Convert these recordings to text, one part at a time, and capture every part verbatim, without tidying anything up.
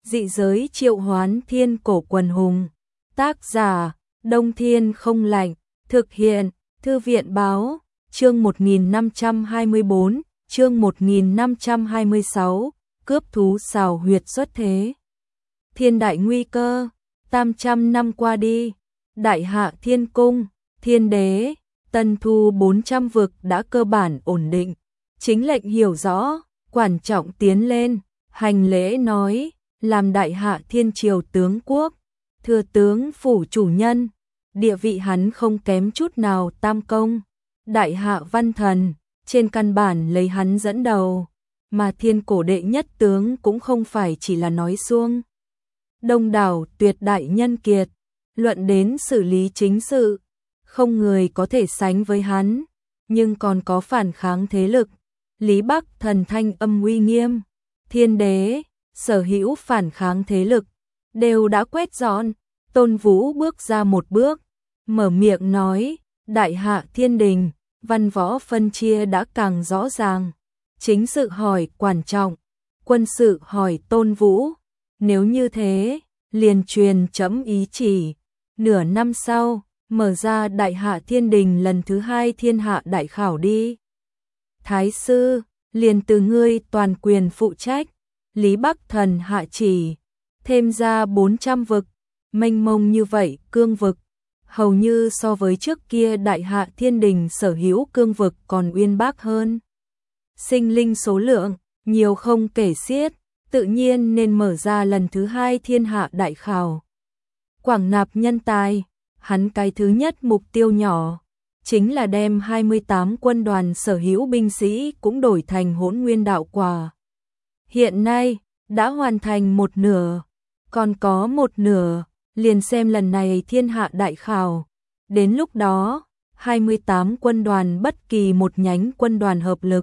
Dị giới triệu hoán thiên cổ quần hùng. Tác giả, Đông Thiên Không Lạnh. Thực hiện, Thư viện Báo. Chương một nghìn năm trăm hai mươi bốn, chương một nghìn năm trăm hai mươi sáu, cướp thú xào huyệt xuất thế. Thiên đại nguy cơ, tam trăm năm qua đi, đại hạ thiên cung, thiên đế, tân thu bốn trăm vực đã cơ bản ổn định. Chính lệnh hiểu rõ, quản trọng tiến lên, hành lễ nói, làm đại hạ thiên triều tướng quốc, thừa tướng phủ chủ nhân, địa vị hắn không kém chút nào tam công. Đại hạ văn thần, trên căn bản lấy hắn dẫn đầu, mà thiên cổ đệ nhất tướng cũng không phải chỉ là nói suông. Đông đảo tuyệt đại nhân kiệt, luận đến xử lý chính sự, không người có thể sánh với hắn, nhưng còn có phản kháng thế lực. Lý Bắc thần thanh âm uy nghiêm, thiên đế, sở hữu phản kháng thế lực, đều đã quét dọn. Tôn Vũ bước ra một bước, mở miệng nói, đại hạ thiên đình, văn võ phân chia đã càng rõ ràng. Chính sự hỏi quản trọng, quân sự hỏi Tôn Vũ. Nếu như thế, liền truyền chấm ý chỉ. Nửa năm sau, mở ra đại hạ thiên đình lần thứ hai thiên hạ đại khảo đi. Thái sư, liền từ ngươi toàn quyền phụ trách. Lý Bắc thần hạ chỉ, thêm ra bốn trăm vực, mênh mông như vậy cương vực. Hầu như so với trước kia đại hạ thiên đình sở hữu cương vực còn uyên bác hơn. Sinh linh số lượng, nhiều không kể xiết, tự nhiên nên mở ra lần thứ hai thiên hạ đại khảo. Quảng nạp nhân tài, hắn cái thứ nhất mục tiêu nhỏ, chính là đem hai mươi tám quân đoàn sở hữu binh sĩ cũng đổi thành hỗn nguyên đạo quả. Hiện nay, đã hoàn thành một nửa, còn có một nửa. Liền xem lần này thiên hạ đại khảo. Đến lúc đó, hai mươi tám quân đoàn bất kỳ một nhánh quân đoàn hợp lực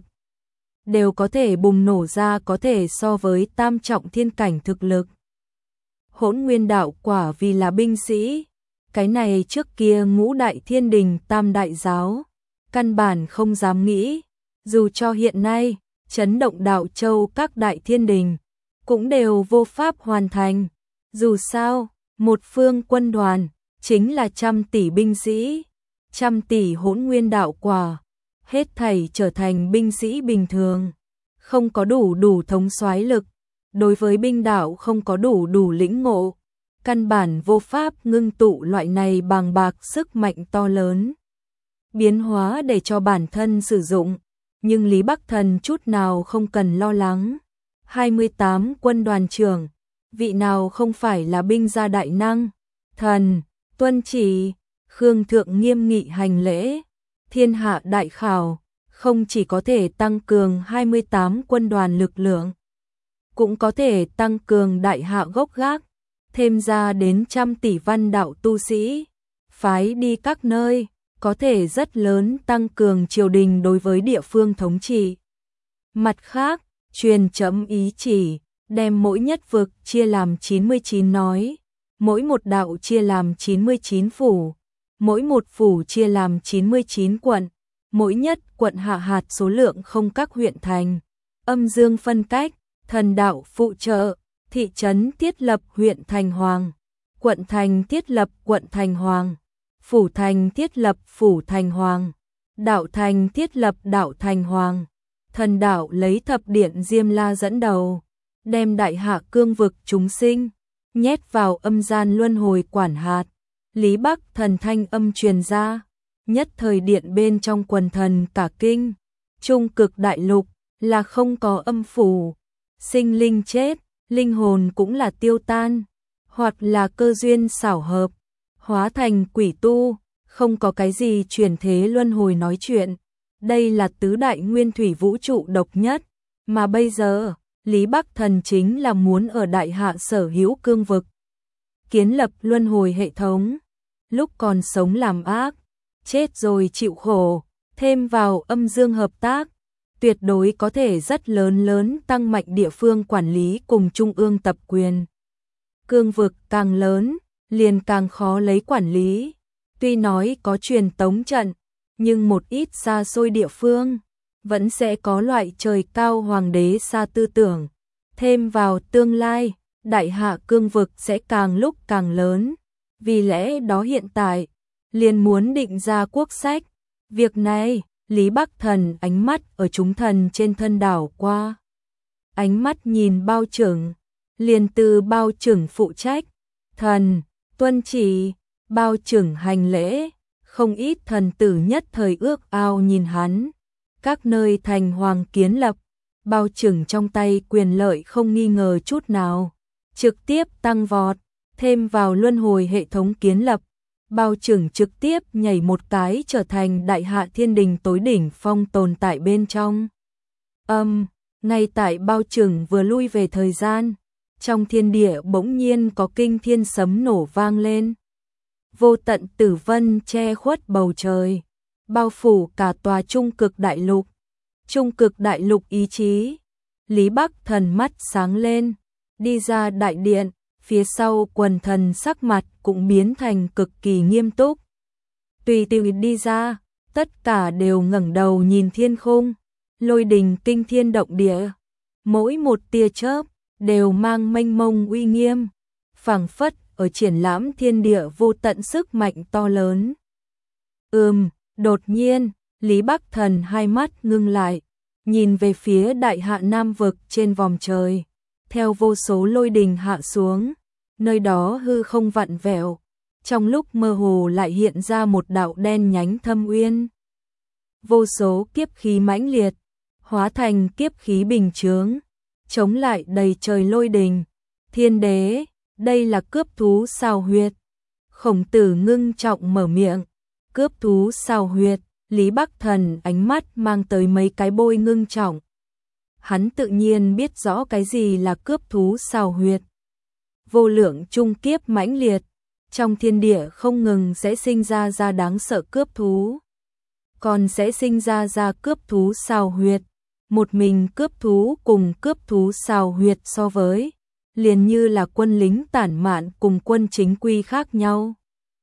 đều có thể bùng nổ ra có thể so với tam trọng thiên cảnh thực lực. Hỗn nguyên đạo quả vì là binh sĩ, cái này trước kia ngũ đại thiên đình tam đại giáo, căn bản không dám nghĩ, dù cho hiện nay, chấn động đạo châu các đại thiên đình, cũng đều vô pháp hoàn thành. Dù sao, một phương quân đoàn, chính là trăm tỷ binh sĩ, trăm tỷ hỗn nguyên đạo quả, hết thảy trở thành binh sĩ bình thường, không có đủ đủ thống soái lực, đối với binh đạo không có đủ đủ lĩnh ngộ, căn bản vô pháp ngưng tụ loại này bàng bạc sức mạnh to lớn. Biến hóa để cho bản thân sử dụng, nhưng Lý Bắc Thần chút nào không cần lo lắng. hai mươi tám quân đoàn trưởng, vị nào không phải là binh gia đại năng, thần, tuân chỉ, Khương Thượng nghiêm nghị hành lễ. Thiên hạ đại khảo, không chỉ có thể tăng cường hai mươi tám quân đoàn lực lượng, cũng có thể tăng cường đại hạ gốc gác, thêm ra đến trăm tỷ văn đạo tu sĩ, phái đi các nơi, có thể rất lớn tăng cường triều đình đối với địa phương thống trị. Mặt khác, truyền chấm ý chỉ, đem mỗi nhất vực chia làm chín mươi chín nói, mỗi một đạo chia làm chín mươi chín phủ, mỗi một phủ chia làm chín mươi chín quận, mỗi nhất quận hạ hạt số lượng không các huyện thành, âm dương phân cách, thần đạo phụ trợ, thị trấn thiết lập huyện thành hoàng, quận thành thiết lập quận thành hoàng, phủ thành thiết lập phủ thành hoàng, đạo thành thiết lập đạo thành hoàng. Thần đạo lấy thập điện Diêm La dẫn đầu, đem đại hạ cương vực chúng sinh, nhét vào âm gian luân hồi quản hạt. Lý Bắc thần thanh âm truyền ra, nhất thời điện bên trong quần thần cả kinh. Trung cực đại lục là không có âm phủ, sinh linh chết, linh hồn cũng là tiêu tan, hoặc là cơ duyên xảo hợp, hóa thành quỷ tu, không có cái gì chuyển thế luân hồi nói chuyện. Đây là tứ đại nguyên thủy vũ trụ độc nhất, mà bây giờ, Lý Bắc Thần chính là muốn ở đại hạ sở hữu cương vực, kiến lập luân hồi hệ thống, lúc còn sống làm ác, chết rồi chịu khổ, thêm vào âm dương hợp tác, tuyệt đối có thể rất lớn lớn tăng mạnh địa phương quản lý cùng trung ương tập quyền. Cương vực càng lớn, liền càng khó lấy quản lý, tuy nói có truyền tống trận, nhưng một ít xa xôi địa phương, vẫn sẽ có loại trời cao hoàng đế xa tư tưởng, thêm vào tương lai, Đại Hạ cương vực sẽ càng lúc càng lớn, vì lẽ đó hiện tại liền muốn định ra quốc sách. Việc này, Lý Bắc Thần ánh mắt ở chúng thần trên thân đảo qua. Ánh mắt nhìn Bao Trưởng, liền từ Bao Trưởng phụ trách. Thần, tuân chỉ. Bao Trưởng hành lễ, không ít thần tử nhất thời ước ao nhìn hắn. Các nơi thành hoàng kiến lập, Bao Trưởng trong tay quyền lợi không nghi ngờ chút nào, trực tiếp tăng vọt, thêm vào luân hồi hệ thống kiến lập. Bao Trưởng trực tiếp nhảy một cái trở thành Đại Hạ Thiên Đình tối đỉnh phong tồn tại bên trong. Âm, um, ngay tại Bao Trưởng vừa lui về thời gian, trong thiên địa bỗng nhiên có kinh thiên sấm nổ vang lên. Vô tận tử vân che khuất bầu trời, bao phủ cả tòa Trung Cực Đại Lục. Trung Cực Đại Lục ý chí. Lý Bắc Thần mắt sáng lên, đi ra đại điện, phía sau quần thần sắc mặt cũng biến thành cực kỳ nghiêm túc. Tùy tùy đi ra, tất cả đều ngẩng đầu nhìn thiên khung, lôi đình kinh thiên động địa, mỗi một tia chớp đều mang mênh mông uy nghiêm, phảng phất ở triển lãm thiên địa vô tận sức mạnh to lớn. Ừm, đột nhiên, Lý Bắc Thần hai mắt ngưng lại, nhìn về phía Đại Hạ Nam vực trên vòm trời, theo vô số lôi đình hạ xuống, nơi đó hư không vặn vẹo, trong lúc mơ hồ lại hiện ra một đạo đen nhánh thâm uyên. Vô số kiếp khí mãnh liệt, hóa thành kiếp khí bình chướng, chống lại đầy trời lôi đình. Thiên đế, đây là cướp thú sao huyệt. Khổng Tử ngưng trọng mở miệng, cướp thú sao huyệt. Lý Bắc Thần ánh mắt mang tới mấy cái bôi ngưng trọng. Hắn tự nhiên biết rõ cái gì là cướp thú sao huyệt. Vô lượng trung kiếp mãnh liệt, trong thiên địa không ngừng sẽ sinh ra ra đáng sợ cướp thú, còn sẽ sinh ra ra cướp thú sao huyệt. Một mình cướp thú cùng cướp thú sao huyệt so với, liền như là quân lính tản mạn cùng quân chính quy khác nhau.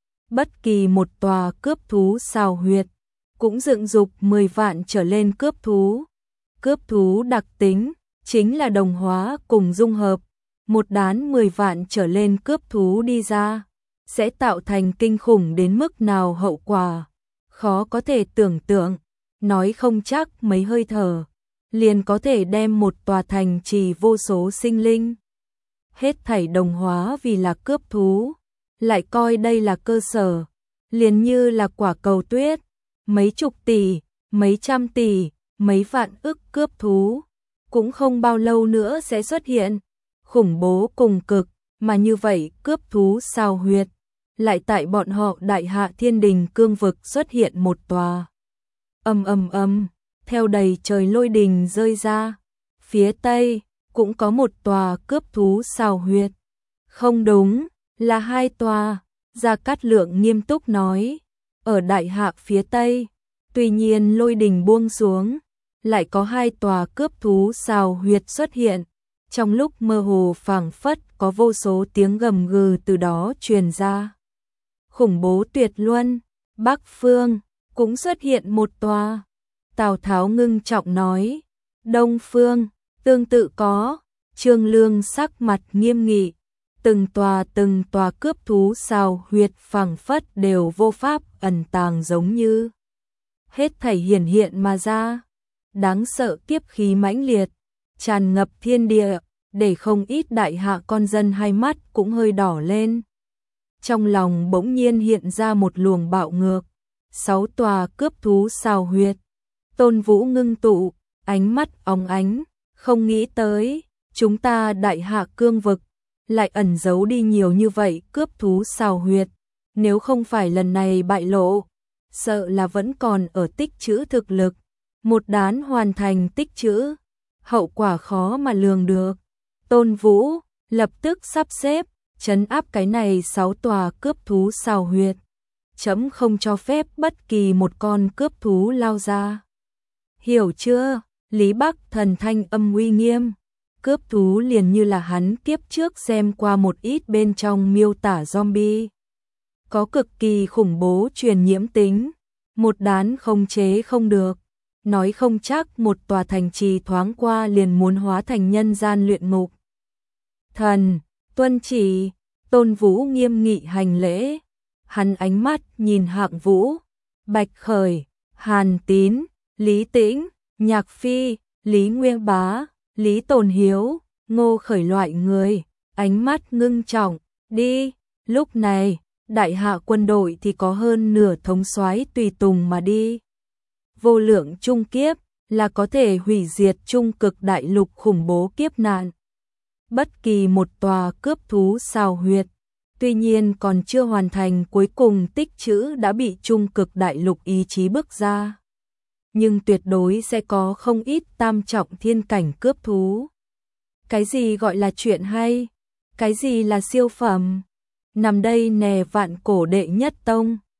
Bất kỳ một tòa cướp thú sao huyệt cũng dựng dục mười vạn trở lên cướp thú. Cướp thú đặc tính chính là đồng hóa cùng dung hợp, một đán mười vạn trở lên cướp thú đi ra, sẽ tạo thành kinh khủng đến mức nào hậu quả, khó có thể tưởng tượng, nói không chắc mấy hơi thở, liền có thể đem một tòa thành trì vô số sinh linh. Hết thảy đồng hóa vì là cướp thú, lại coi đây là cơ sở, liền như là quả cầu tuyết, mấy chục tỷ, mấy trăm tỷ, mấy vạn ức cướp thú, cũng không bao lâu nữa sẽ xuất hiện, khủng bố cùng cực, mà như vậy cướp thú sao huyệt, lại tại bọn họ Đại Hạ Thiên Đình cương vực xuất hiện một tòa. Ầm ầm ầm, theo đầy trời lôi đình rơi ra, phía tây cũng có một tòa cướp thú sao huyệt. Không đúng, là hai tòa, Gia Cát Lượng nghiêm túc nói, ở Đại Hạ phía tây, tuy nhiên lôi đình buông xuống, lại có hai tòa cướp thú sao huyệt xuất hiện, trong lúc mơ hồ phảng phất có vô số tiếng gầm gừ từ đó truyền ra. Khủng bố tuyệt luân, Bắc phương cũng xuất hiện một tòa. Tào Tháo ngưng trọng nói, Đông phương tương tự có. Trương Lương sắc mặt nghiêm nghị, từng tòa từng tòa cướp thú sao huyệt phảng phất đều vô pháp ẩn tàng giống như hết thảy hiển hiện mà ra. Đáng sợ kiếp khí mãnh liệt, tràn ngập thiên địa, để không ít Đại Hạ con dân hai mắt cũng hơi đỏ lên. Trong lòng bỗng nhiên hiện ra một luồng bạo ngược, sáu tòa cướp thú sao huyệt. Tôn Vũ ngưng tụ, ánh mắt óng ánh, không nghĩ tới, chúng ta Đại Hạ cương vực, lại ẩn giấu đi nhiều như vậy cướp thú sao huyệt. Nếu không phải lần này bại lộ, sợ là vẫn còn ở tích trữ thực lực. Một đán hoàn thành tích trữ, hậu quả khó mà lường được. Tôn Vũ lập tức sắp xếp, trấn áp cái này sáu tòa cướp thú sao huyệt. Chấm không cho phép bất kỳ một con cướp thú lao ra. Hiểu chưa? Lý Bắc Thần thanh âm uy nghiêm. Cướp thú liền như là hắn kiếp trước xem qua một ít bên trong miêu tả zombie. Có cực kỳ khủng bố truyền nhiễm tính, một đán không chế không được. Nói không chắc một tòa thành trì thoáng qua liền muốn hóa thành nhân gian luyện ngục. Thần, Tuân chỉ. Tôn Vũ nghiêm nghị hành lễ. Hắn ánh mắt nhìn Hạng Vũ, Bạch Khởi, Hàn Tín, Lý Tĩnh, Nhạc Phi, Lý Nguyên Bá, Lý Tồn Hiếu, Ngô Khởi loại người, ánh mắt ngưng trọng, đi. Lúc này, đại hạ quân đội thì có hơn nửa thống soái tùy tùng mà đi. Vô lượng trung kiếp là có thể hủy diệt trung cực đại lục khủng bố kiếp nạn. Bất kỳ một tòa cướp thú xào huyệt, tuy nhiên còn chưa hoàn thành cuối cùng tích trữ đã bị trung cực đại lục ý chí bước ra. Nhưng tuyệt đối sẽ có không ít tam trọng thiên cảnh cướp thú. Cái gì gọi là chuyện hay? Cái gì là siêu phẩm? Nằm đây nè vạn cổ đệ nhất tông.